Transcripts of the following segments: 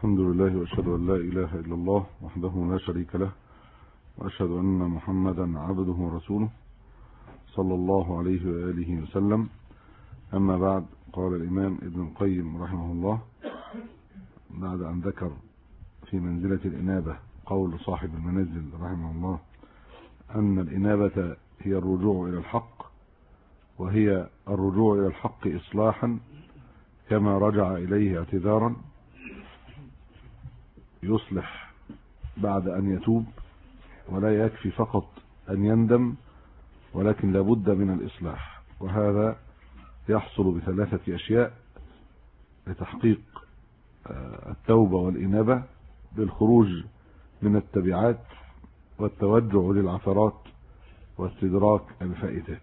الحمد لله وأشهد أن لا إله إلا الله وحده لا شريك له، وأشهد أن محمدا عبده ورسوله صلى الله عليه وآله وسلم. أما بعد، قال الإمام ابن القيم رحمه الله بعد أن ذكر في منزلة الإنابة قول صاحب المنازل رحمه الله أن الإنابة هي الرجوع إلى الحق، وهي الرجوع إلى الحق إصلاحا كما رجع إليه اعتذارا، يصلح بعد أن يتوب، ولا يكفي فقط أن يندم، ولكن لابد من الإصلاح. وهذا يحصل بثلاثة أشياء لتحقيق التوبة والإنابة: بالخروج من التبعات، والتوجع للعثرات، واستدراك الفائتات.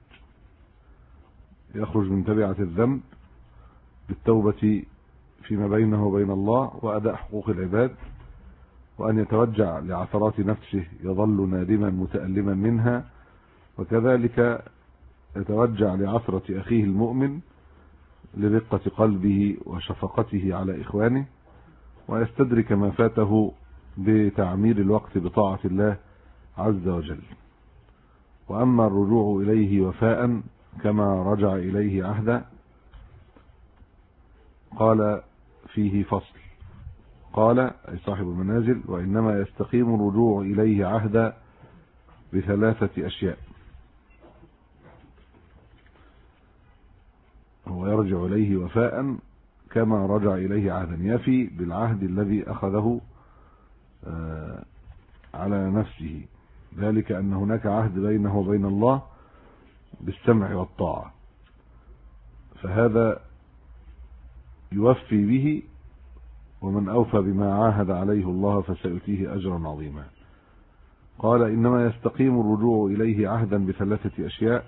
يخرج من تبعة الذنب بالتوبة فيما بينه وبين الله وأداء حقوق العباد، وأن يتوجع لعثرات نفسه يظل نادما متألما منها، وكذلك يتوجع لعثرة أخيه المؤمن لرقة قلبه وشفقته على إخوانه، ويستدرك ما فاته بتعمير الوقت بطاعة الله عز وجل. وأما الرجوع إليه وفاء كما رجع إليه عهدا، قال فيه فصل، قال أي صاحب المنازل: وإنما يستقيم الرجوع إليه عهدا بثلاثة أشياء. هو يرجع إليه وفاء كما رجع إليه عهدا، يفي بالعهد الذي أخذه على نفسه، ذلك أن هناك عهد بينه وبين الله بالسمع والطاعة، فهذا يوفي به، ومن أوفى بما عاهد عليه الله فسيؤتيه أجرا عظيما. قال: إنما يستقيم الرجوع إليه عهدا بثلاثة أشياء: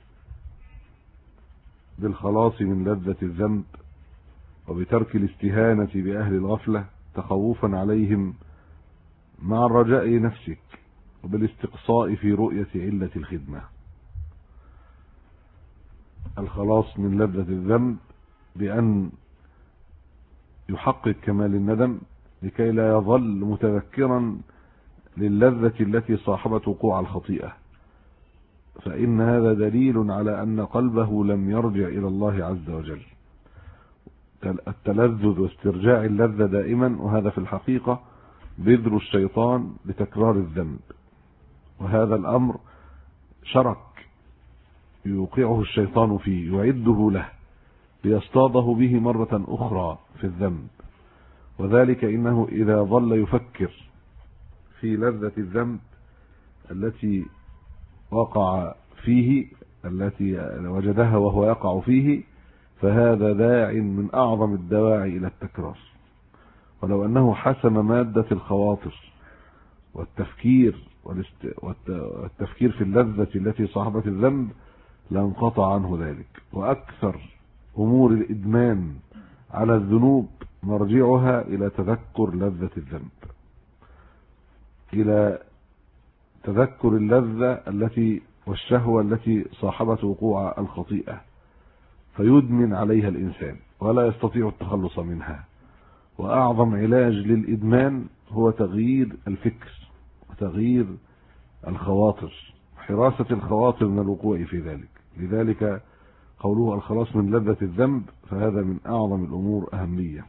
بالخلاص من لذة الذنب، وبترك الاستهانة بأهل الغفلة تخوفا عليهم مع الرجاء نفسك، وبالاستقصاء في رؤية علة الخدمة. الخلاص من لذة الذنب بأن يحقق كمال الندم لكي لا يظل متذكرا للذة التي صاحبت وقوع الخطيئة، فإن هذا دليل على أن قلبه لم يرجع إلى الله عز وجل. التلذذ واسترجاع اللذة دائما، وهذا في الحقيقة بذر الشيطان لتكرار الذنب، وهذا الأمر شرك يوقعه الشيطان فيه، يعده له ليصطاده به مرة أخرى في الذنب. وذلك إنه إذا ظل يفكر في لذة الذنب التي وقع فيه، التي وجدها وهو يقع فيه، فهذا داع من أعظم الدواعي إلى التكرار. ولو أنه حسم مادة الخواطر والتفكير في اللذة التي صاحبت الذنب لانقطع عنه ذلك. وأكثر أمور الإدمان على الذنوب مرجعها إلى تذكر لذة الذنب، إلى تذكر اللذة التي والشهوة التي صاحبت وقوع الخطيئة، فيدمن عليها الإنسان ولا يستطيع التخلص منها. وأعظم علاج للإدمان هو تغيير الفكر وتغيير الخواطر، حراسة الخواطر من الوقوع في ذلك. لذلك قوله الخلاص من لذة الذنب، فهذا من أعظم الأمور أهمية.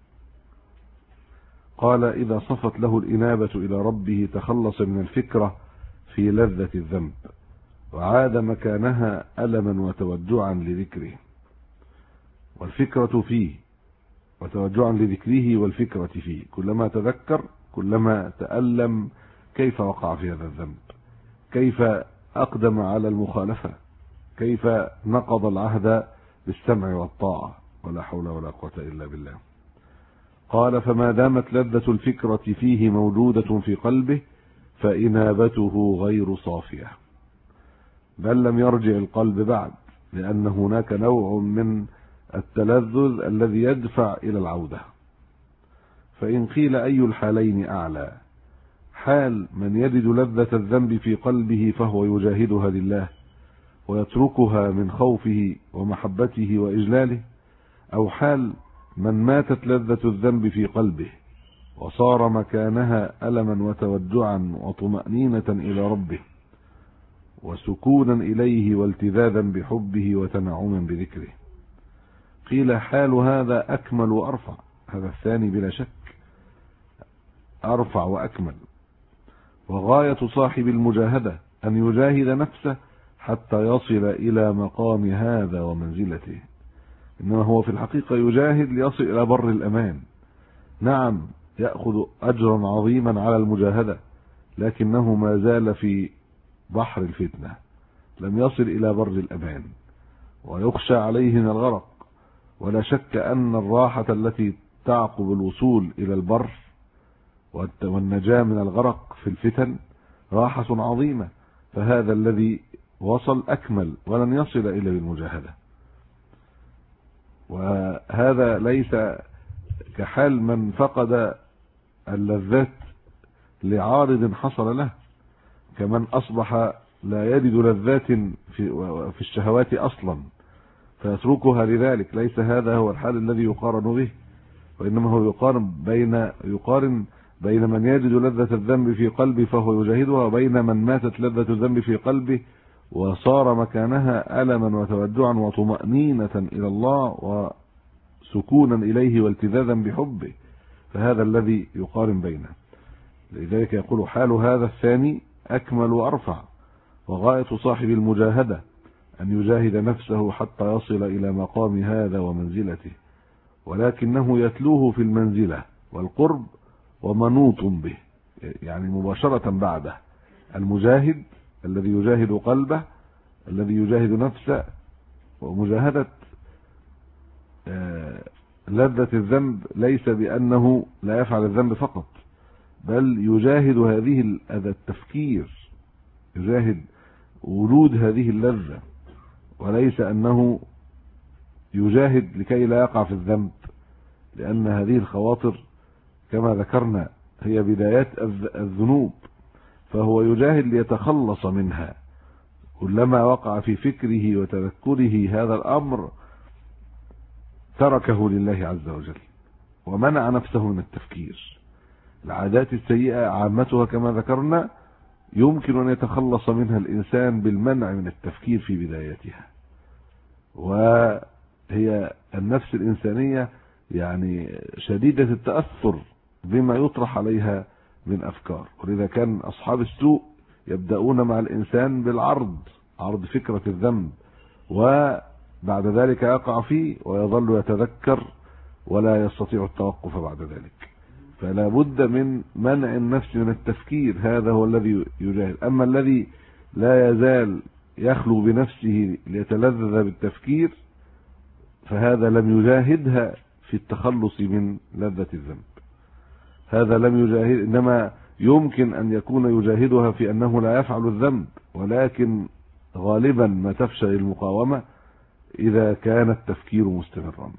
قال: إذا صفت له الإنابة إلى ربه تخلص من الفكرة في لذة الذنب، وعاد مكانها ألما وتوجعا لذكره. والفكرة فيه وتوجعا لذكره، والفكرة فيه، كلما تذكر كلما تألم كيف وقع في هذا الذنب، كيف أقدم على المخالفة، كيف نقض العهد بالسمع والطاعة، ولا حول ولا قوة إلا بالله. قال: فما دامت لذة الفكرة فيه موجودة في قلبه فإنابته غير صافية، بل لم يرجع القلب بعد، لأن هناك نوع من التلذذ الذي يدفع إلى العودة. فإن قيل أي الحالين أعلى، حال من يجد لذة الذنب في قلبه فهو يجاهدها لله ويتركها من خوفه ومحبته وإجلاله، أو حال من ماتت لذة الذنب في قلبه وصار مكانها ألما وتوجعا وطمأنينة إلى ربه وسكونا إليه والتذاذا بحبه وتنعما بذكره. قيل حال هذا أكمل وأرفع، هذا الثاني بلا شك أرفع وأكمل. وغاية صاحب المجاهدة أن يجاهد نفسه حتى يصل إلى مقام هذا ومنزلته، إنما هو في الحقيقة يجاهد ليصل إلى بر الأمان. نعم يأخذ أجرا عظيما على المجاهدة، لكنه ما زال في بحر الفتنة، لم يصل إلى بر الأمان ويخشى عليه من الغرق. ولا شك أن الراحة التي تعقب الوصول إلى البر والنجاة من الغرق في الفتن راحة عظيمة، فهذا الذي وصل أكمل ولن يصل إلا بالمجاهدة. وهذا ليس كحال من فقد اللذات لعارض حصل له، كمن أصبح لا يجد لذات في الشهوات أصلا فيتركها لذلك. ليس هذا هو الحال الذي يقارن به، وإنما هو يقارن بين من يجد لذة الذنب في قلبه فهو يجاهدها، وبين من ماتت لذة الذنب في قلبه وصار مكانها ألما وتوجعا وطمأنينة إلى الله وسكونا إليه والتذاذا بحبه، فهذا الذي يقارن بينه. لذلك يقول حال هذا الثاني أكمل وأرفع. وغاية صاحب المجاهدة أن يجاهد نفسه حتى يصل إلى مقام هذا ومنزلته، ولكنه يتلوه في المنزلة والقرب ومنوط به، يعني مباشرة بعده. المجاهد الذي يجاهد قلبه، الذي يجاهد نفسه، ومجاهدة لذة الذنب ليس بأنه لا يفعل الذنب فقط، بل يجاهد هذه التفكير، يجاهد وجود هذه اللذة، وليس أنه يجاهد لكي لا يقع في الذنب، لأن هذه الخواطر كما ذكرنا هي بدايات الذنوب، فهو يجاهد ليتخلص منها. كلما وقع في فكره وتذكره هذا الأمر تركه لله عز وجل ومنع نفسه من التفكير. العادات السيئة عامتها كما ذكرنا يمكن أن يتخلص منها الإنسان بالمنع من التفكير في بدايتها، وهي النفس الإنسانية يعني شديدة التأثر بما يطرح عليها من أفكار، ولذا كان أصحاب السوء يبدأون مع الإنسان عرض فكرة الذنب، وبعد ذلك يقع فيه ويظل يتذكر ولا يستطيع التوقف بعد ذلك. فلا بد من منع النفس من التفكير، هذا هو الذي يجاهد. أما الذي لا يزال يخلو بنفسه ليتلذذ بالتفكير فهذا لم يجاهدها في التخلص من لذة الذنب، هذا لم يجاهد، إنما يمكن أن يكون يجاهدها في أنه لا يفعل الذنب، ولكن غالبا ما تفشل المقاومة إذا كان التفكير مستمرا.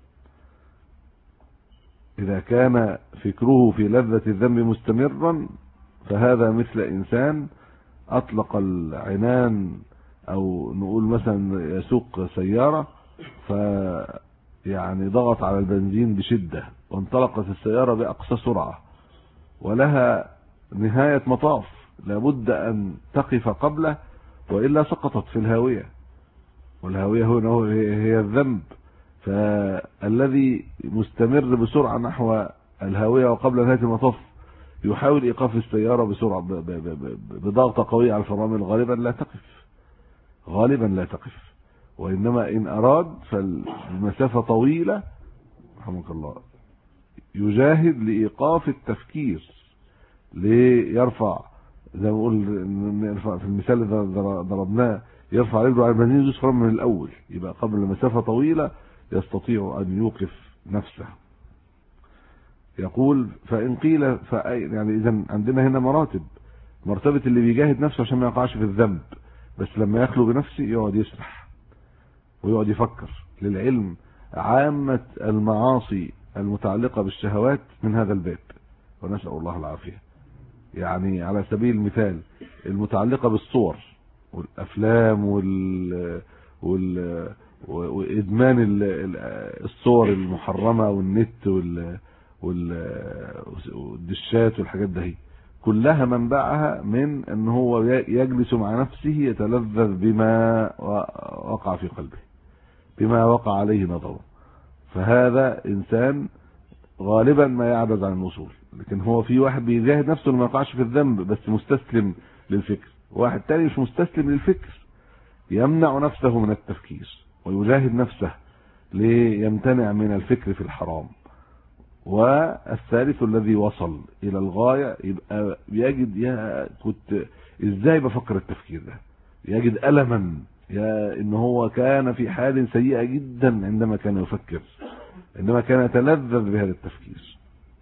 إذا كان فكره في لذة الذنب مستمرا فهذا مثل إنسان أطلق العنان، أو نقول مثلا يسوق سيارة يعني ضغط على البنزين بشدة وانطلقت السيارة بأقصى سرعة ولها نهاية مطاف، لابد أن تقف قبله وإلا سقطت في الهاوية، والهاوية هنا هي الذنب. فالذي مستمر بسرعة نحو الهاوية وقبل نهاية المطاف يحاول إيقاف السيارة بسرعة بضغطة قوية على الفرامل غالبا لا تقف، وإنما إن أراد فالمسافة طويلة رحمك الله يجاهد لإيقاف التفكير، ليرفع زي ما نقول في المثال اللي ضربناه، يرفع رجله على البنزين يدوس فرامل من الأول، يبقى قبل مسافة طويلة يستطيع أن يوقف نفسه. يقول فإن قيل يعني إذا عندنا هنا مرتبة اللي بيجاهد نفسه عشان ما يقعش في الذنب، بس لما يخلو بنفسه يقعد يسرح ويقعد يفكر. للعلم عامة المعاصي المتعلقة بالشهوات من هذا الباب، ونسأل الله العافية. يعني على سبيل المثال المتعلقة بالصور والأفلام وإدمان الصور المحرمة والنت والدشات والحاجات ده، كلها منبعها من ان هو يجلس مع نفسه يتلذذ بما وقع في قلبه، بما وقع عليه نظره. فهذا انسان غالبا ما يعجز عن الوصول. لكن هو في واحد بيجاهد نفسه ما يقعش في الذنب بس مستسلم للفكر، واحد تاني مش مستسلم للفكر، يمنع نفسه من التفكير ويجاهد نفسه ليمتنع من الفكر في الحرام. والثالث الذي وصل الى الغاية يبقى يجد كنت ازاي بفكر التفكير ده، يجد ألما ان هو كان في حال سيئة جدا عندما كان يفكر، عندما كان يتلذذ بهذا التفكير.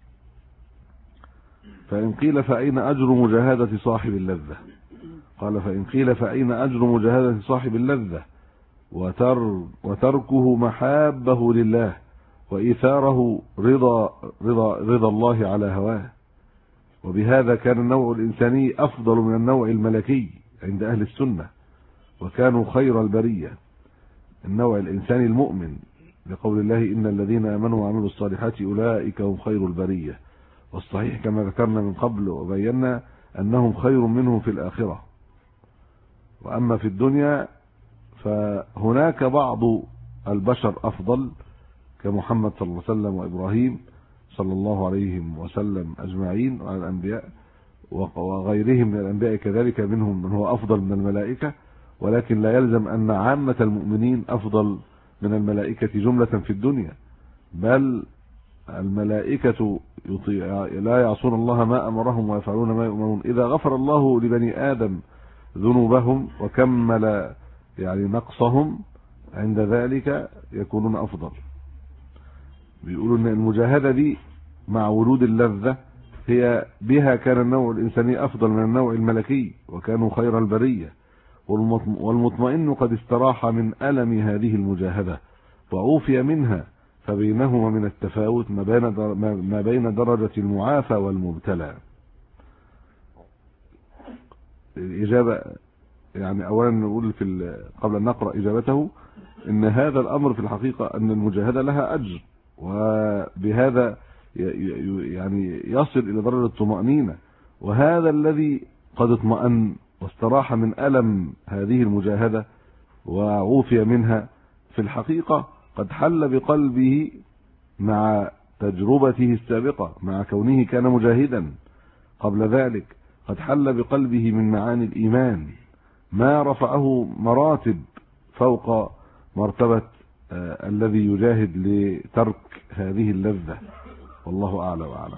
فإن قيل فأين أجر مجاهدة صاحب اللذة؟ قال فإن قيل فأين أجر مجاهدة صاحب اللذة وتركه محابه لله وإيثاره رضا الله على هواه. وبهذا كان النوع الإنساني أفضل من النوع الملكي عند أهل السنة، وكانوا خير البرية. النوع الإنساني المؤمن لقول الله إن الذين آمنوا وعملوا الصالحات أولئك هم خير البرية. والصحيح كما ذكرنا من قبل وبينا أنهم خير منهم في الآخرة. وأما في الدنيا فهناك بعض البشر أفضل كمحمد صلى الله عليه وسلم وإبراهيم صلى الله عليه وسلم أجمعين وعلى الأنبياء وغيرهم من الأنبياء كذلك، منهم من هو أفضل من الملائكة، ولكن لا يلزم أن عامة المؤمنين أفضل من الملائكة جملة في الدنيا. بل الملائكة لا يعصون الله ما أمرهم ويفعلون ما يؤمرون. إذا غفر الله لبني آدم ذنوبهم وكمل نقصهم عند ذلك يكونون أفضل. بيقولوا أن المجاهدة دي مع ورود اللذة هي بها كان النوع الإنساني أفضل من النوع الملكي وكانوا خير البرية. والمطمئن قد استراح من ألم هذه المجاهدة وعوفي منها، فبينهما من التفاوت ما بين درجة المعافى والمبتلى. الإجابة أولا نقول قبل أن نقرأ إجابته إن هذا الأمر في الحقيقة أن المجاهدة لها أجر، وبهذا يصل إلى درجة الطمأنينة. وهذا الذي قد اطمأن واستراح من ألم هذه المجاهدة وعوفي منها في الحقيقة قد حل بقلبه مع تجربته السابقة، مع كونه كان مجاهدا قبل ذلك، قد حل بقلبه من معاني الإيمان ما رفعه مراتب فوق مرتبة الذي يجاهد لترك هذه اللذة. والله أعلى وأعلم.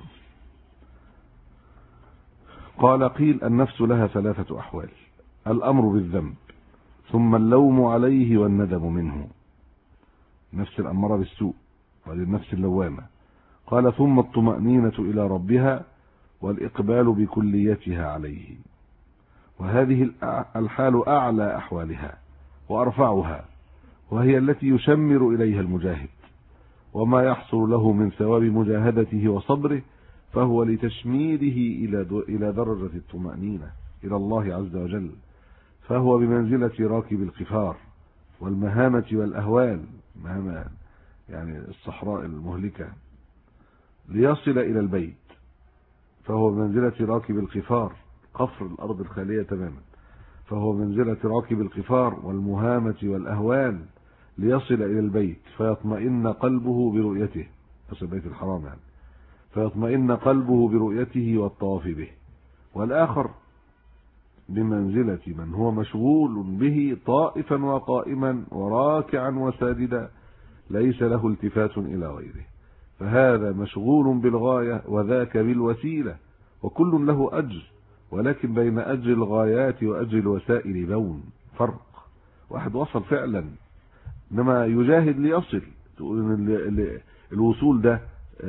قال قيل النفس لها ثلاثة أحوال: الأمر بالذنب، ثم اللوم عليه والندم منه، نفس الأمارة بالسوء، وهذه النفس اللوامة. قال ثم الطمأنينة إلى ربها والإقبال بكليتها عليه، وهذه الحال أعلى أحوالها وأرفعها، وهي التي يشمر إليها المجاهد. وما يحصل له من ثواب مجاهدته وصبره فهو لتشميره إلى درجة الطمأنينة إلى الله عز وجل، فهو بمنزلة راكب القفار والمهامة والأهوال، مهامة الصحراء المهلكة، ليصل إلى البيت. فهو بمنزلة راكب القفار، قفر الأرض الخالية تماما، فهو بمنزلة راكب القفار والمهامة والأهوال ليصل إلى البيت فيطمئن قلبه برؤيته، فصل بيت الحرام فيطمئن قلبه برؤيته والطواف به. والآخر بمنزلة من هو مشغول به طائفا وقائما وراكعا وساجدا ليس له التفات إلى غيره، فهذا مشغول بالغاية وذاك بالوسيلة، وكل له أجر، ولكن بين أجر الغايات وأجر الوسائل بون فرق. واحد وصل فعلا إنما يجاهد ليصل، تقول إن الوصول ده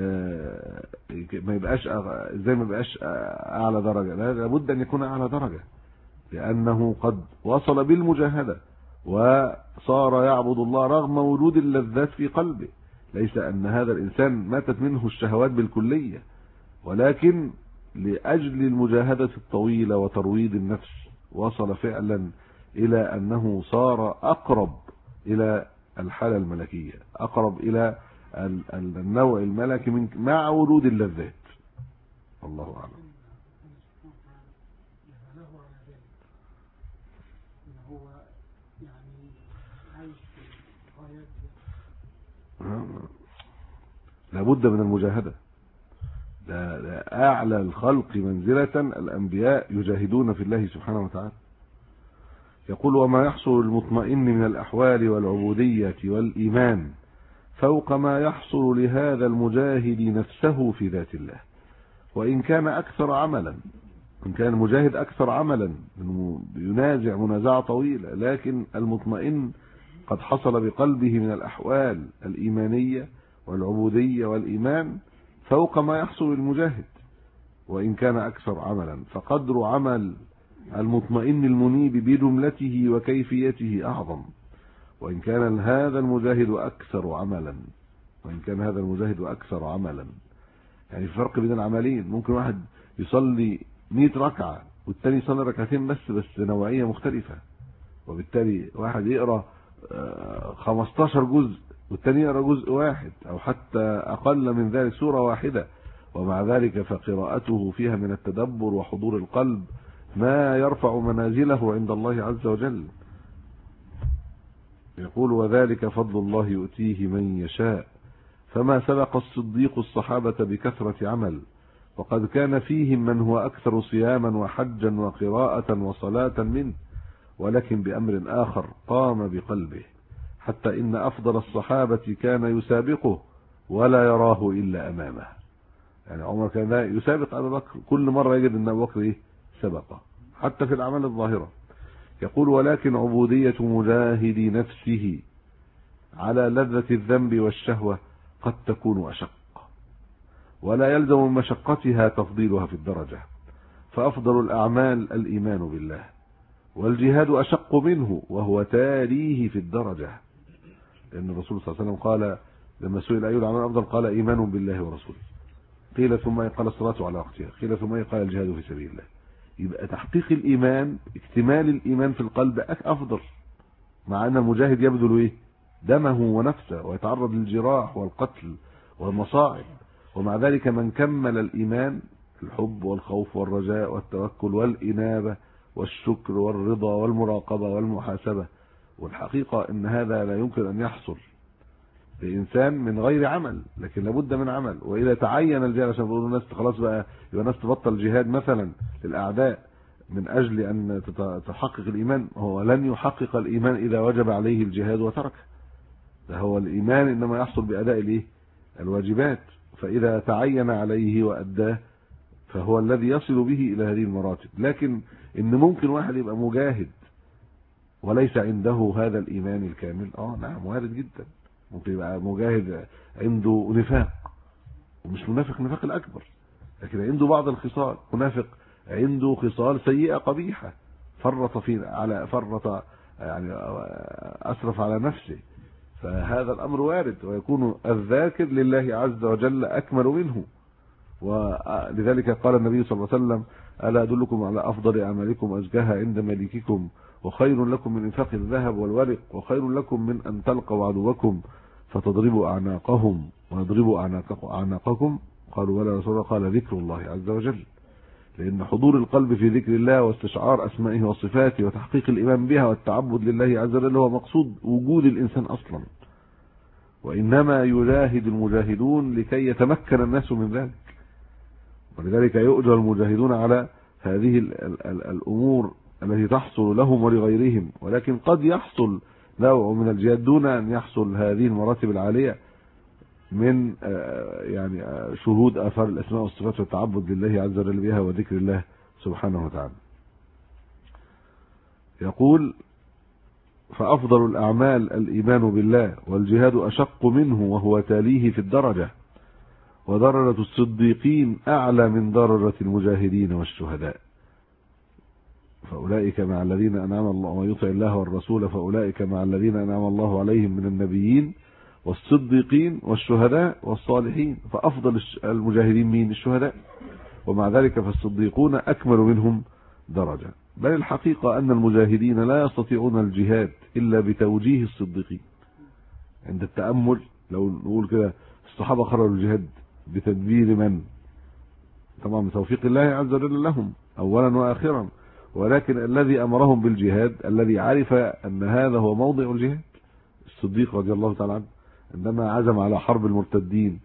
ما يبقاش ازاي ما يبقاش أعلى درجة؟ لا، لابد أن يكون أعلى درجة، لأنه قد وصل بالمجاهدة وصار يعبد الله رغم وجود اللذات في قلبه. ليس أن هذا الإنسان ماتت منه الشهوات بالكلية، ولكن لأجل المجاهدة الطويلة وترويض النفس وصل فعلا إلى أنه صار أقرب إلى الحالة الملكية، أقرب إلى النوع الملكي مع ورود اللذات. الله أعلم. لابد من المجاهدة. ده أعلى الخلق منزلة الأنبياء يجاهدون في الله سبحانه وتعالى. يقول: وما يحصل المطمئن من الأحوال والعبودية والإيمان فوق ما يحصل لهذا المجاهد نفسه في ذات الله، وإن كان أكثر عملا. إن كان المجاهد أكثر عملا ينازع منازعة طويلة، لكن المطمئن قد حصل بقلبه من الأحوال الإيمانية والعبودية والإيمان فوق ما يحصل للمجاهد وإن كان أكثر عملا، فقدر عمل المطمئن المنيب بجملته وكيفيته أعظم، وإن كان هذا المجاهد أكثر عملا. يعني في فرق بين العملين. ممكن واحد يصلي 100 ركعة والتاني يصلي ركعتين بس نوعية مختلفة، وبالتالي واحد يقرأ 15 جزء والتاني يقرأ جزء واحد أو حتى أقل من ذلك سورة واحدة، ومع ذلك فقراءته فيها من التدبر وحضور القلب ما يرفع منازله عند الله عز وجل. يقول: وذلك فضل الله يؤتيه من يشاء، فما سبق الصديق الصحابة بكثرة عمل، وقد كان فيهم من هو أكثر صياما وحجا وقراءة وصلاة منه، ولكن بأمر آخر قام بقلبه، حتى إن أفضل الصحابة كان يسابقه ولا يراه إلا أمامه. يعني عمر كان يسابق أبو بكر، كل مرة يجد أن أبو بكر سبقه حتى في الأعمال الظاهرة. يقول: ولكن عبودية مجاهد نفسه على لذة الذنب والشهوة قد تكون أشق، ولا يلزم من مشقتها تفضيلها في الدرجة، فأفضل الأعمال الإيمان بالله، والجهاد أشق منه وهو تاليه في الدرجة، لأن الرسول صلى الله عليه وسلم قال لما سئل أي الأعمال أفضل قال: إيمان بالله ورسوله. قيل: ثم قال: الصلاة على وقتها. قيل: ثم قال: الجهاد في سبيل الله. يبقى تحقيق الإيمان، اكتمال الإيمان في القلب أفضل، مع أن المجاهد يبذل دمه ونفسه ويتعرض للجراح والقتل والمصاعب، ومع ذلك من كمل الإيمان الحب والخوف والرجاء والتوكل والإنابة والشكر والرضا والمراقبة والمحاسبة. والحقيقة أن هذا لا يمكن أن يحصل لإنسان من غير عمل، لكن لابد من عمل. وإذا تعين الجهاد عشان يقولوا الناس خلاص بقى يبقى الناس تبطل جهاد مثلا للأعداء من أجل أن تحقق الإيمان، هو لن يحقق الإيمان إذا وجب عليه الجهاد وتركه. ده هو الإيمان إنما يحصل بأداء الواجبات، فإذا تعين عليه وأداه فهو الذي يصل به إلى هذه المراتب. لكن إن ممكن واحد يبقى مجاهد وليس عنده هذا الإيمان الكامل، نعم وارد جدا. ممكن يبقى مجاهد عنده نفاق، ومش منافق نفاق الأكبر، لكن عنده بعض الخصال. منافق عنده خصال سيئة قبيحة، فرط يعني أسرف على نفسه، فهذا الأمر وارد، ويكون الذاكر لله عز وجل أكمل منه. ولذلك قال النبي صلى الله عليه وسلم: ألا أدلكم على أفضل أعمالكم أزكاها عند مليككم، وخير لكم من إنفاق الذهب والورق، وخير لكم من أن تلقوا عدوكم فتضربوا أعناقهم ويضربوا أعناقكم. قالوا: ولا رسول الله؟ قال: ذكر الله عز وجل. لأن حضور القلب في ذكر الله واستشعار أسمائه وصفاته وتحقيق الإيمان بها والتعبد لله عز وجل هو مقصود وجود الإنسان أصلا، وإنما يجاهد المجاهدون لكي يتمكن الناس من ذلك. ولذلك يؤجر المجاهدون على هذه الأمور التي تحصل لهم ولغيرهم، ولكن قد يحصل نوع من الجهاد دون أن يحصل هذه المراتب العالية من يعني شهود آثار الأسماء والصفات والتعبد لله عز وجل بها وذكر الله سبحانه وتعالى. يقول: فأفضل الأعمال الإيمان بالله، والجهاد أشق منه وهو تاليه في الدرجة، ودرجة الصديقين أعلى من درجة المجاهدين والشهداء، فأولئك مع الذين أنعم الله، ويطع الله والرسول فأولئك مع الذين أنعم الله عليهم من النبيين والصديقين والشهداء والصالحين. فأفضل المجاهدين مين؟ الشهداء، ومع ذلك فالصديقون أكمل منهم درجة. بل الحقيقة أن المجاهدين لا يستطيعون الجهاد إلا بتوجيه الصديقين. عند التأمل لو نقول كده الصحابة خرجوا الجهاد بتدبير من؟ طبعا بتوفيق الله عز وجل لهم أولا وآخرا، ولكن الذي أمرهم بالجهاد الذي عرف أن هذا هو موضع الجهاد. الصديق رضي الله تعالى عنه عندما عزم على حرب المرتدين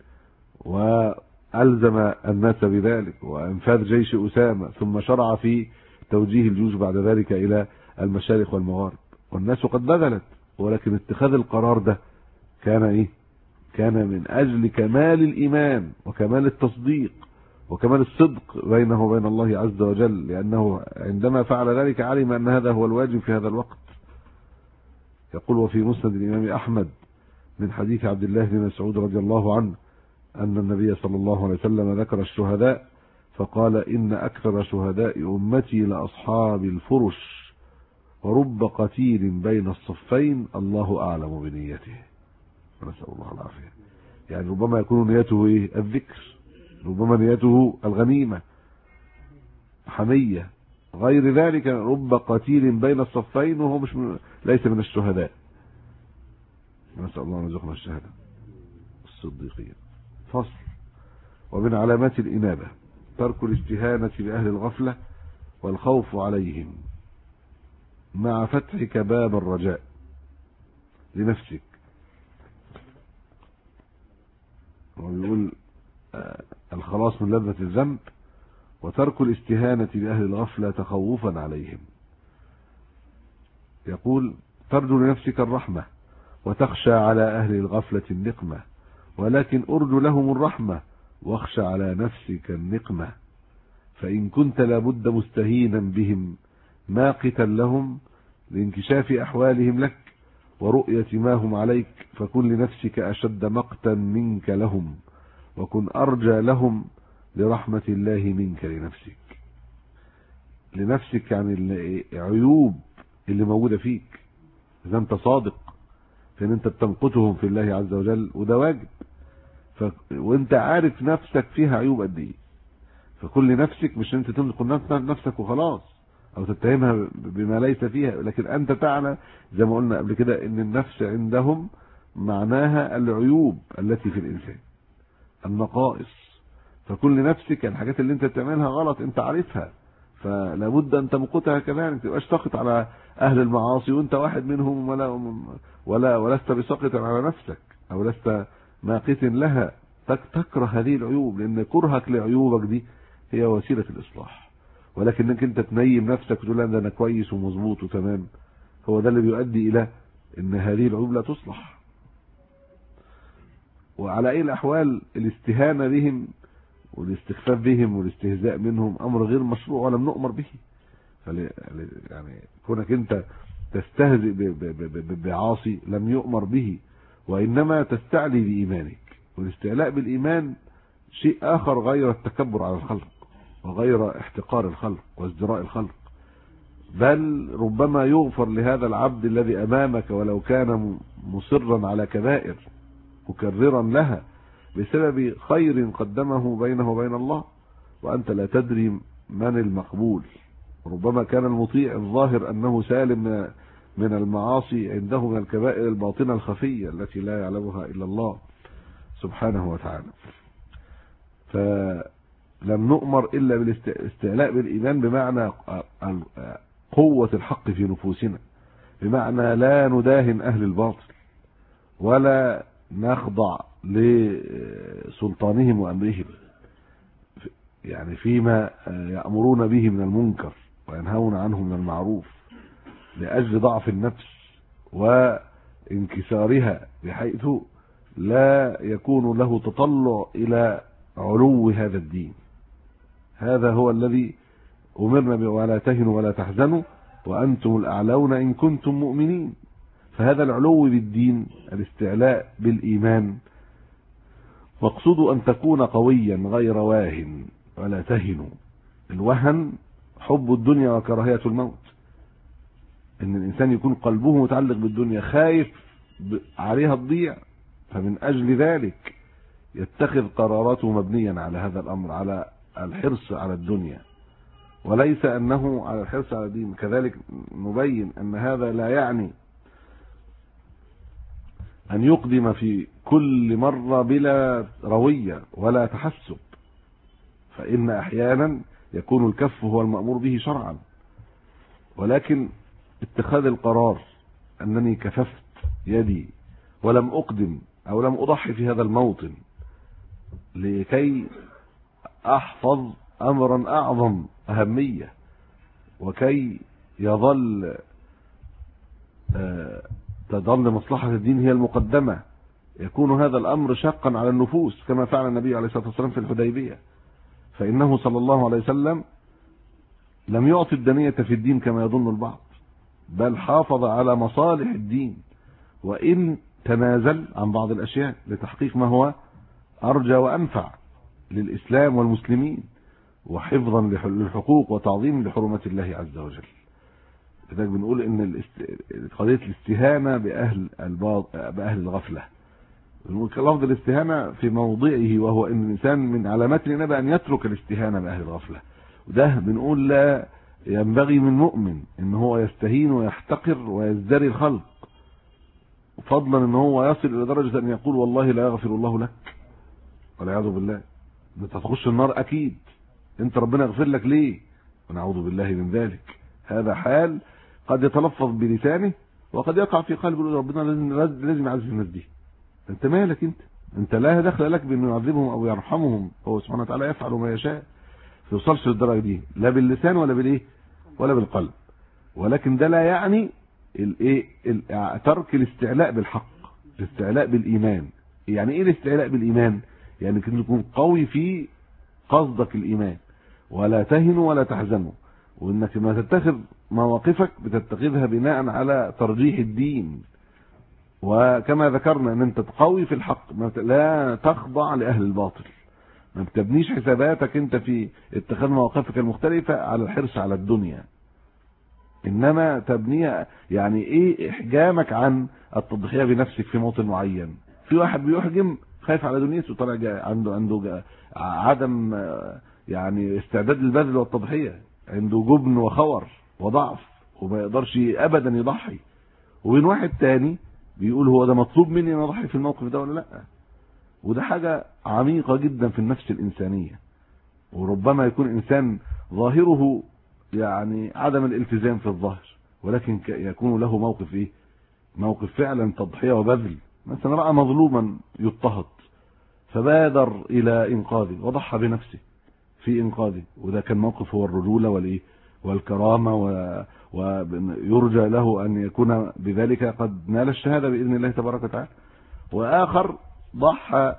وألزم الناس بذلك وإنفاذ جيش أسامة، ثم شرع في توجيه الجيوش بعد ذلك إلى المشارق والمغارب، والناس قد بذلت، ولكن اتخاذ القرار ده كان إيه؟ كان من أجل كمال الإيمان وكمال التصديق وكمال الصدق بينه وبين الله عز وجل، لأنه عندما فعل ذلك علم أن هذا هو الواجب في هذا الوقت. يقول وفي مسند الإمام أحمد من حديث عبد الله بن مسعود رضي الله عنه أن النبي صلى الله عليه وسلم ذكر الشهداء فقال إن أكثر شهداء أمتي لأصحاب الفرش ورب قتيل بين الصفين الله أعلم بنيته. نسأل الله العافية. يعني ربما يكون نيته إيه؟ الذكر، ربما نيته الغنيمة حمية، غير ذلك رب قتيل بين الصفين وهو ليس من الشهداء. نسأل الله أن يرزقنا الشهادة الصديقية. فصل. ومن علامات الإنابة ترك الاستهانة بأهل الغفلة والخوف عليهم مع فتحك باب الرجاء لنفسك. ويقول الخلاص من لذة الذنب وترك الاستهانة بأهل الغفلة تخوفا عليهم. يقول ترجو لنفسك الرحمة وتخشى على أهل الغفلة النقمة، ولكن أرجو لهم الرحمة واخشى على نفسك النقمة، فإن كنت لابد مستهينا بهم ماقتا لهم لانكشاف أحوالهم لك ورؤية ما هم عليك، فكن لنفسك أشد مقتا منك لهم، وكن أرجى لهم لرحمة الله منك لنفسك. لنفسك عن العيوب اللي موجودة فيك، إذا أنت صادق فإن أنت بتنقتهم في الله عز وجل وده واجب، وأنت عارف نفسك فيها عيوب قد إيه، فكل نفسك مش أنت تنقل نفسك وخلاص أو تتهمها بما ليس فيها، لكن أنت تعلم زي ما قلنا قبل كده إن النفس عندهم معناها العيوب التي في الإنسان، النقائص، فكل نفسك الحاجات اللي أنت بتعملها غلط أنت عارفها، فلا بد أن تمقتها كذلك. تبقاش ساقط على أهل المعاصي وأنت واحد منهم ولست بساقط على نفسك أو لست ماقت لها، تكره هذه العيوب، لأن كرهك لعيوبك دي هي وسيلة الإصلاح، ولكنك أنت تنيم نفسك تقول أن أنا كويس ومظبوط وتمام، هو ده اللي بيؤدي إلى أن هذه العيوب لا تصلح. وعلى أي الأحوال الاستهانة بهم والاستخفاف بهم والاستهزاء منهم أمر غير مشروع ولم نؤمر به. يعني كونك أنت تستهزئ بعاصي لم يؤمر به، وإنما تستعلي بإيمانك، والاستعلاء بالإيمان شيء آخر غير التكبر على الخلق وغير احتقار الخلق وازدراء الخلق، بل ربما يغفر لهذا العبد الذي أمامك ولو كان مصرا على كبائر مكررا لها بسبب خير قدمه بينه وبين الله، وأنت لا تدري من المقبول. ربما كان المطيع الظاهر أنه سالم من المعاصي عنده من الكبائر الباطنة الخفية التي لا يعلمها إلا الله سبحانه وتعالى. فلم نؤمر إلا بالاستعلاء بالإيمان بمعنى قوة الحق في نفوسنا، بمعنى لا نداهن أهل الباطل ولا نخضع لسلطانهم وأمرهم، يعني فيما يأمرون به من المنكر وينهون عنه من المعروف، لأجل ضعف النفس وانكسارها بحيث لا يكون له تطلع إلى علو هذا الدين. هذا هو الذي أمرنا به، ولا تهنوا ولا تحزنوا وأنتم الأعلون إن كنتم مؤمنين. فهذا العلو بالدين، الاستعلاء بالإيمان، مقصود أن تكون قويا غير واهن ولا تهنوا. الوهن حب الدنيا وكراهية الموت، ان الانسان يكون قلبه متعلق بالدنيا خايف عليها تضيع، فمن اجل ذلك يتخذ قراراته مبنيا على هذا الامر، على الحرص على الدنيا، وليس انه على الحرص على الدين. كذلك نبين ان هذا لا يعني أن يقدم في كل مرة بلا روية ولا تحسب، فإن أحيانا يكون الكف هو المأمور به شرعا، ولكن اتخاذ القرار أنني كففت يدي ولم أقدم أو لم أضحي في هذا الموطن لكي أحفظ أمرا أعظم أهمية، وكي تظل مصلحة الدين هي المقدمة، يكون هذا الأمر شاقا على النفوس كما فعل النبي عليه الصلاة والسلام في الحديبية. فإنه صلى الله عليه وسلم لم يعطي الدنية في الدين كما يظن البعض، بل حافظ على مصالح الدين، وإن تنازل عن بعض الأشياء لتحقيق ما هو أرجى وأنفع للإسلام والمسلمين، وحفظا للحقوق وتعظيم لحرمات الله عز وجل. لذلك بنقول إن قضية الاستهانة بأهل الغفلة، بنقول لفظ الاستهانة في موضعه، وهو إن الإنسان من علامات الإنابة أن يترك الاستهانة بأهل الغفلة، وده بنقول لا ينبغي من مؤمن إن هو يستهين ويحتقر ويزدري الخلق، فضلا إن هو يصل إلى درجة أن يقول والله لا يغفر الله لك، والعياذ بالله، انت هتخش النار اكيد، انت ربنا يغفر لك ليه؟ ونعوذ بالله من ذلك. هذا حال قد يتلفظ بلسانه وقد يقع في قلبه ربنا لازم يعذب الناس دي. انت مالك؟ انت لا دخل لك بانه يعذبهم او يرحمهم، هو سبحانه وتعالى يفعل ما يشاء. ما توصلش للدرجه دي لا باللسان ولا بالايه ولا بالقلب، ولكن ده لا يعني ترك الاستعلاء بالحق، الاستعلاء بالايمان. يعني ايه الاستعلاء بالايمان؟ يعني كنت تكون قوي في قصدك الإيمان، ولا تهنوا ولا تحزنوا، وإنك ما تتخذ مواقفك بتتخذها بناء على ترجيح الدين، وكما ذكرنا أن أنت تقوي في الحق، لا تخضع لأهل الباطل، ما بتبنيش حساباتك أنت في اتخاذ مواقفك المختلفة على الحرص على الدنيا، إنما تبنيها يعني إيه إحجامك عن التضحية بنفسك في موطن معين. في واحد بيحجم خايف على دنيته، طالع عنده عدم يعني استعداد للبذل والتضحية، عنده جبن وخور وضعف وما يقدرش ابدا يضحي. وبين واحد تاني بيقول هو ده مطلوب مني ان اضحي في الموقف ده ولا لا، وده حاجة عميقة جدا في النفس الإنسانية. وربما يكون إنسان ظاهره يعني عدم الالتزام في الظاهر، ولكن يكون له موقف ايه؟ موقف فعلا تضحية وبذل. مثلا رأى مظلوما يضطهد فبادر إلى إنقاذه وضحى بنفسه في إنقاذه، وده كان موقف هو الرجولة والإيه والكرامة، ويرجى له أن يكون بذلك قد نال الشهادة بإذن الله تبارك وتعالى. وآخر ضحى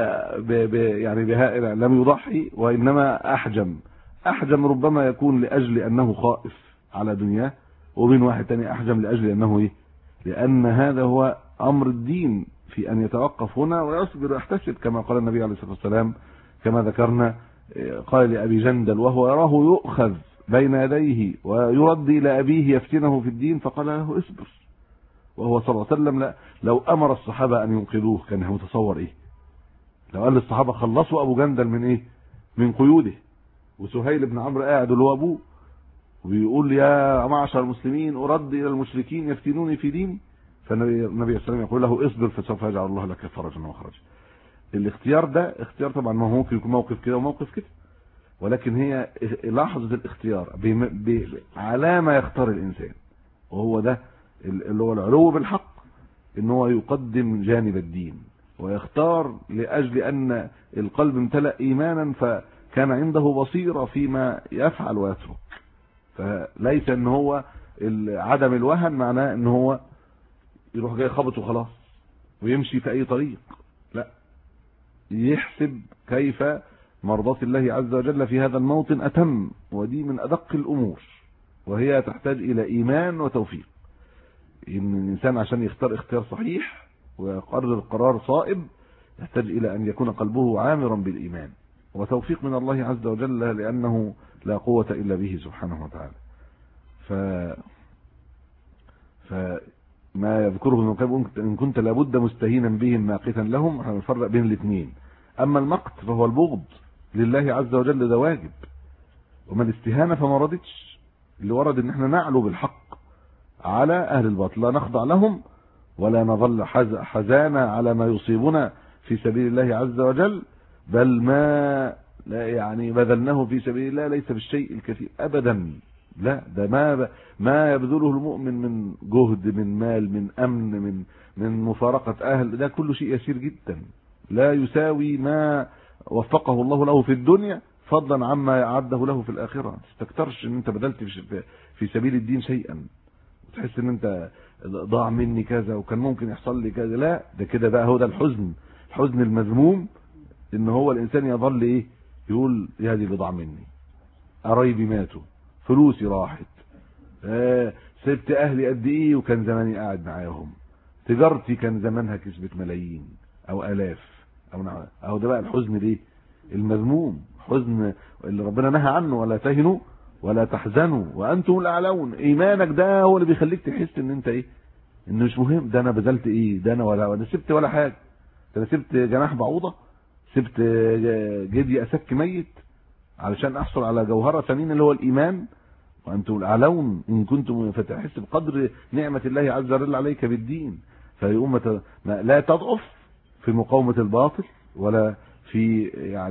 يعني بها لم يضحي وإنما أحجم ربما يكون لأجل أنه خائف على دنياه، ومن واحد تاني أحجم لأجل أنه إيه؟ لأن هذا هو أمر الدين في أن يتوقف هنا ويصبر ويحتسب، كما قال النبي عليه الصلاة والسلام كما ذكرنا. قال لأبي جندل وهو يراه يؤخذ بين يديه ويرد إلى أبيه يفتنه في الدين، فقال له اصبر. وهو صلى الله عليه وسلم لو أمر الصحابة أن ينقذوه كان متصور إيه؟ لو قال للصحابة خلصوا أبو جندل من إيه؟ من قيوده، وسهيل بن عمرو قاعد اللي هو أبوه وبيقول يا معشر المسلمين أرد إلى المشركين يفتنوني في دين، فالنبي صلى الله عليه وسلم يقول له اصبر فسوف يجعل الله لك فرجا ومخرجا. الاختيار ده اختيار طبعا، ما هو ممكن يكون موقف كده وموقف كده، ولكن هي لحظة الاختيار على ما يختار الإنسان، وهو ده اللي هو العلو بالحق، ان هو يقدم جانب الدين ويختار لأجل أن القلب امتلأ إيمانا فكان عنده بصيرة فيما يفعل ويترك. فليس ان هو عدم الوهن معناه ان هو يروح جاي خبط وخلاص ويمشي في أي طريق، لا، يحسب كيف مرضاة الله عز وجل في هذا الموطن أتم، ودي من أدق الأمور، وهي تحتاج إلى إيمان وتوفيق. إن الإنسان عشان يختار اختيار صحيح ويقرر قرار صائب يحتاج إلى أن يكون قلبه عامرا بالإيمان وتوفيق من الله عز وجل، لأنه لا قوة إلا به سبحانه وتعالى. فما يذكره ابن القيم إن كنت لابد مستهينا بهم ماقتا لهم، هنفرق بين الاثنين. أما المقت فهو البغض لله عز وجل، ده واجب، وما الاستهانة فما وردتش. اللي ورد ان احنا نعلو بالحق على اهل الباطل، لا نخضع لهم ولا نظل حزانا على ما يصيبنا في سبيل الله عز وجل، بل ما لا يعني بذلناه في سبيل الله ليس بالشيء الكثير أبدا. لا، ده ما يبذله المؤمن من جهد، من مال، من أمن، من مفارقة أهل، ده كل شيء يسير جدا، لا يساوي ما وفقه الله له في الدنيا فضلا عما أعده له في الآخرة. ما تستكترش ان انت بذلت في سبيل الدين شيئا وتحس ان انت ضاع مني كذا وكان ممكن يحصل لي كذا. لا، ده كده بقى هو ده الحزن المذموم، ان هو الانسان يظل ايه، يقول يا دي اللي ضاع مني، قرايبي ماتوا، فلوسي راحت، سبت اهلي قد ايه وكان زماني قاعد معاهم، تجارتي كان زمانها كسبت ملايين او الاف او ده بقى الحزن ليه المذموم، حزن اللي ربنا نهى عنه، ولا تهنوا ولا تحزنوا وانتم الاعلون. ايمانك ده هو اللي بيخليك تحس ان انت ايه، انه مش مهم ده انا بذلت ايه، ده انا ولا سبت ولا حاجه، ده انا سبت جناح بعوضه، سبت جدي اسك ميت علشان احصل على جوهره ثمين اللي هو الايمان، وانتم الاعلون ان كنتم، فتحس بقدر نعمه الله عز وجل عليك بالدين، فيقوم لا تضعف في مقاومه الباطل ولا في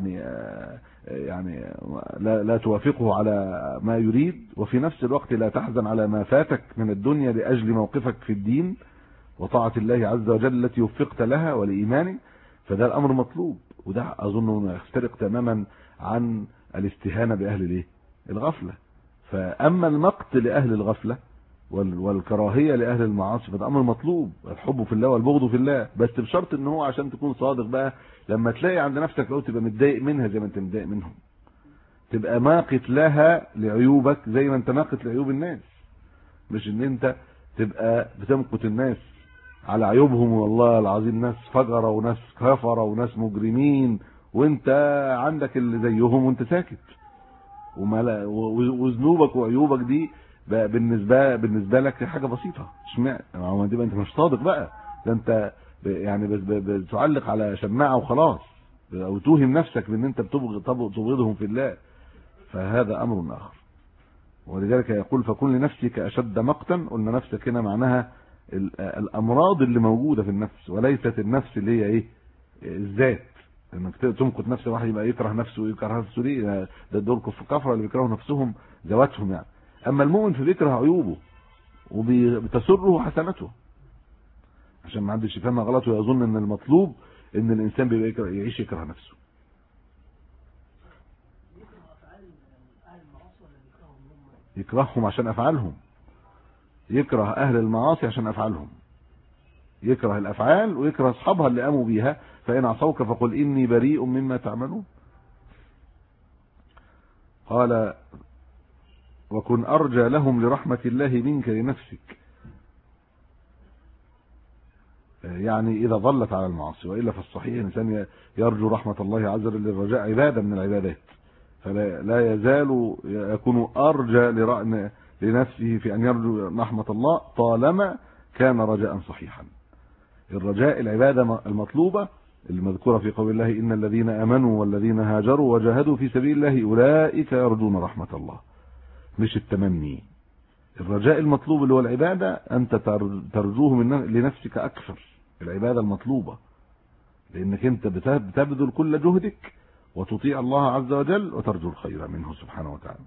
يعني لا توافقه على ما يريد، وفي نفس الوقت لا تحزن على ما فاتك من الدنيا لاجل موقفك في الدين وطاعه الله عز وجل التي وفقت لها ولإيمانك. فده الامر مطلوب، وده اظن يختلق تماما عن الاستهانه باهل الايه الغفله. فاما المقت لاهل الغفله والكراهيه لاهل المعاصي فده امر مطلوب، الحب في الله والبغض في الله، بس بشرط ان هو عشان تكون صادق بقى لما تلاقي عند نفسك لو تبقى متضايق منها زي ما انت متضايق منهم، تبقى ماقت لها لعيوبك زي ما انت ماقت لعيوب الناس، مش ان انت تبقى بتمقت الناس على عيوبهم والله العظيم ناس فجرة وناس كفرة وناس مجرمين وانت عندك اللي زيهم وانت ساكت، وذنوبك وعيوبك دي بالنسبه لك حاجه بسيطه. اشمعنى ما دي انت مش صادق بقى، ده انت يعني بس بتعلق على شماعه وخلاص، او توهم نفسك بان انت تبغضهم في الله، فهذا امر اخر. ولذلك يقول فكن لنفسك اشد مقتا. قلنا نفسك هنا معناها الامراض اللي موجوده في النفس، وليست النفس اللي هي ايه الذات، انك تمقت نفس واحد يبقى يكره نفسه ويكره نفسه ليه، ده دول كفره اللي بيكرهوا نفسهم ذواتهم يعني. اما المؤمن فبيكره عيوبه وبتسره حسناته، عشان ما حدش يفهمها غلط ويظن ان المطلوب ان الانسان بيبقى يعيش يكره نفسه. يكرههم عشان افعالهم، يكره اهل المعاصي عشان افعالهم، يكره الافعال ويكره اصحابها اللي قاموا بيها، فان عصوك فقل اني بريء مما تعملون. قال وكن ارجى لهم لرحمه الله منك لنفسك، يعني اذا ظلت على المعاصي، والا فالصحيح الانسان يرجو رحمه الله عز وجل، الرجاء عباده من العبادات، فلا يزال يكون ارجى لنفسه في ان يرجو رحمه الله طالما كان رجاء صحيحا. الرجاء العباده المطلوبه المذكوره في قول الله ان الذين امنوا والذين هاجروا وجاهدوا في سبيل الله اولئك يرجون رحمه الله، مش التمني. الرجاء المطلوب اللي هو العباده انت ترجوه لنفسك اكثر، العباده المطلوبه، لانك انت بتبذل كل جهدك وتطيع الله عز وجل وترجو الخير منه سبحانه وتعالى.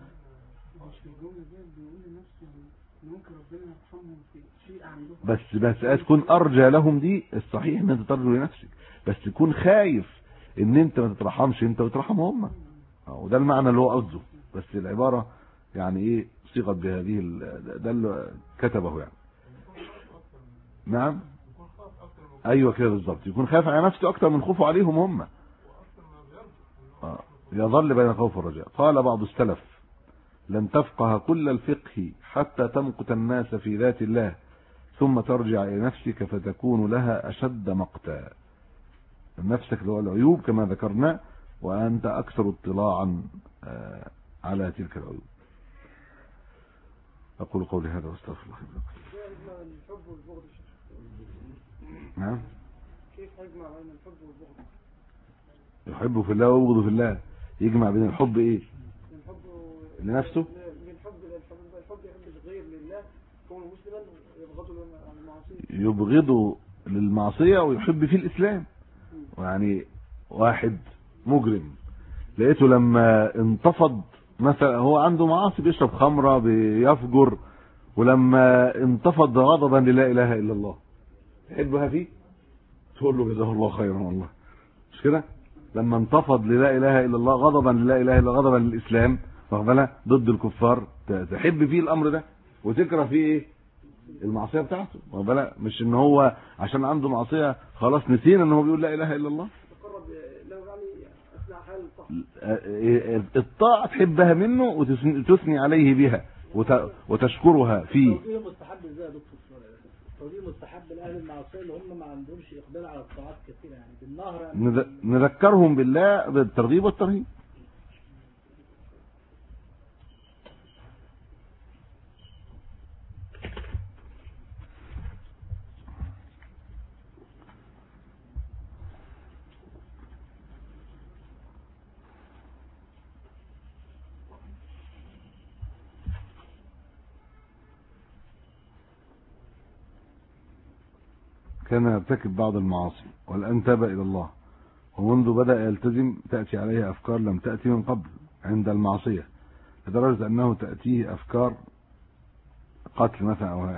بس تكون ارجى لهم، دي الصحيح ان انت ترجو لنفسك، بس تكون خايف ان انت ما تترحمش انت وترحمهم هم، وده المعنى اللي هو قصده، بس العباره يعني ايه صيغت بهذه ده اللي كتبه يعني. نعم ايوه كده بالظبط، يكون خايف على نفسه اكتر من خوفه عليهم هم، يظل بين الخوف والرجاء. قال بعض السلف لن تفقه كل الفقه حتى تمقت الناس في ذات الله ثم ترجع الى نفسك فتكون لها اشد مقتا. نفسك اللي هو العيوب كما ذكرنا، وانت اكثر اطلاعا على تلك العيوب. اقول قولي هذا واستغفر الله لي ولكم. نعم كيف يجمع بين الحب والبغض؟ يحب في الله ويبغض في الله، يجمع بين الحب ايه الحب لنفسه، الحب يحب الغير لله كون مسلما، يبغضه للمعصية ويحب فيه الإسلام. يعني واحد مجرم لقيته لما انتفض مثلا، هو عنده معاصي، بيشرب خمرة، بيفجر، ولما انتفض غضبا للا إله إلا الله تحبها فيه؟ تقول له جزاه الله خيرا والله، مش كده؟ لما انتفض للا إله إلا الله غضبا للا إله إلا الله، غضبا للإسلام، واخد بالك، ضد الكفار، تحب فيه الأمر ده وتكره فيه ايه؟ المعصية بتاعته، واخد بالك؟ مش ان هو عشان عنده معصية خلاص نسينا ان هو بيقول لا إله إلا الله. الطاعة تحبها منه وتثني عليه بها وتشكرها فيه. التوجيه مستحب ازاي يا دكتور؟ التوجيه مستحب لاهل المعصيه اللي هم ما عندهمش اقبال على الطاعات كثيره، يعني بالنهر يعني نذكرهم بالله بالترغيب والترهيب. كان يرتكب بعض المعاصي والآن تاب إلى الله، ومنذ بدأ يلتزم تأتي عليه أفكار لم تأتي من قبل عند المعصية، لدرجة أنه تأتيه أفكار قتل مثلا أو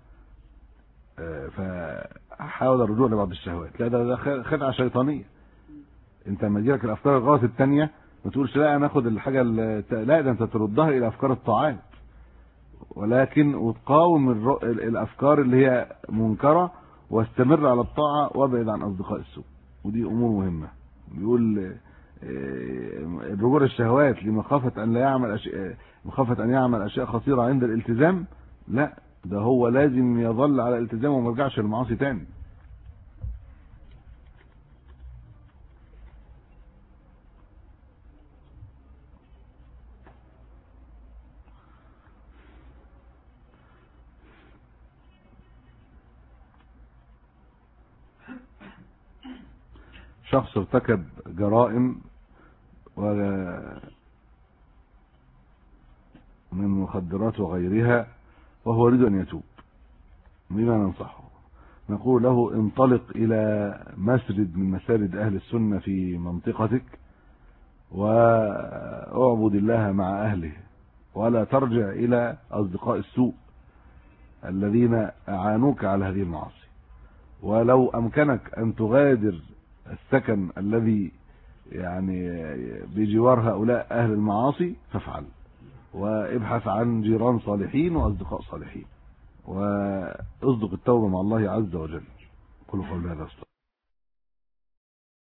فحاول الرجوع لبعض الشهوات. لا، ده خدعة شيطانية. انت لما يجيلك الأفكار الغلط التانية ما تقولش لا أنا أخد الحاجة لا، ده أنت تردها إلى أفكار الطاعات، ولكن وتقاوم الأفكار اللي هي منكرة واستمر على الطاعة وابعد عن أصدقاء السوء. ودي أمور مهمة. بيقول الرجوع للشهوات لمخافة أن لا يعمل أشياء، مخافة أن يعمل أشياء خطيرة عند الالتزام، لا، ده هو لازم يظل على الالتزام وما يرجعش للمعاصي تاني. شخص ارتكب جرائم من المخدرات وغيرها وهو يريد أن يتوب، بما ننصحه؟ نقول له انطلق إلى مسجد من مساجد أهل السنة في منطقتك واعبد الله مع أهله، ولا ترجع إلى أصدقاء السوء الذين أعانوك على هذه المعاصي. ولو أمكنك أن تغادر السكن الذي يعني بجوار هؤلاء أهل المعاصي فافعل، وابحث عن جيران صالحين وأصدقاء صالحين، واصدق التوبة مع الله عز وجل. قل قولي هذا.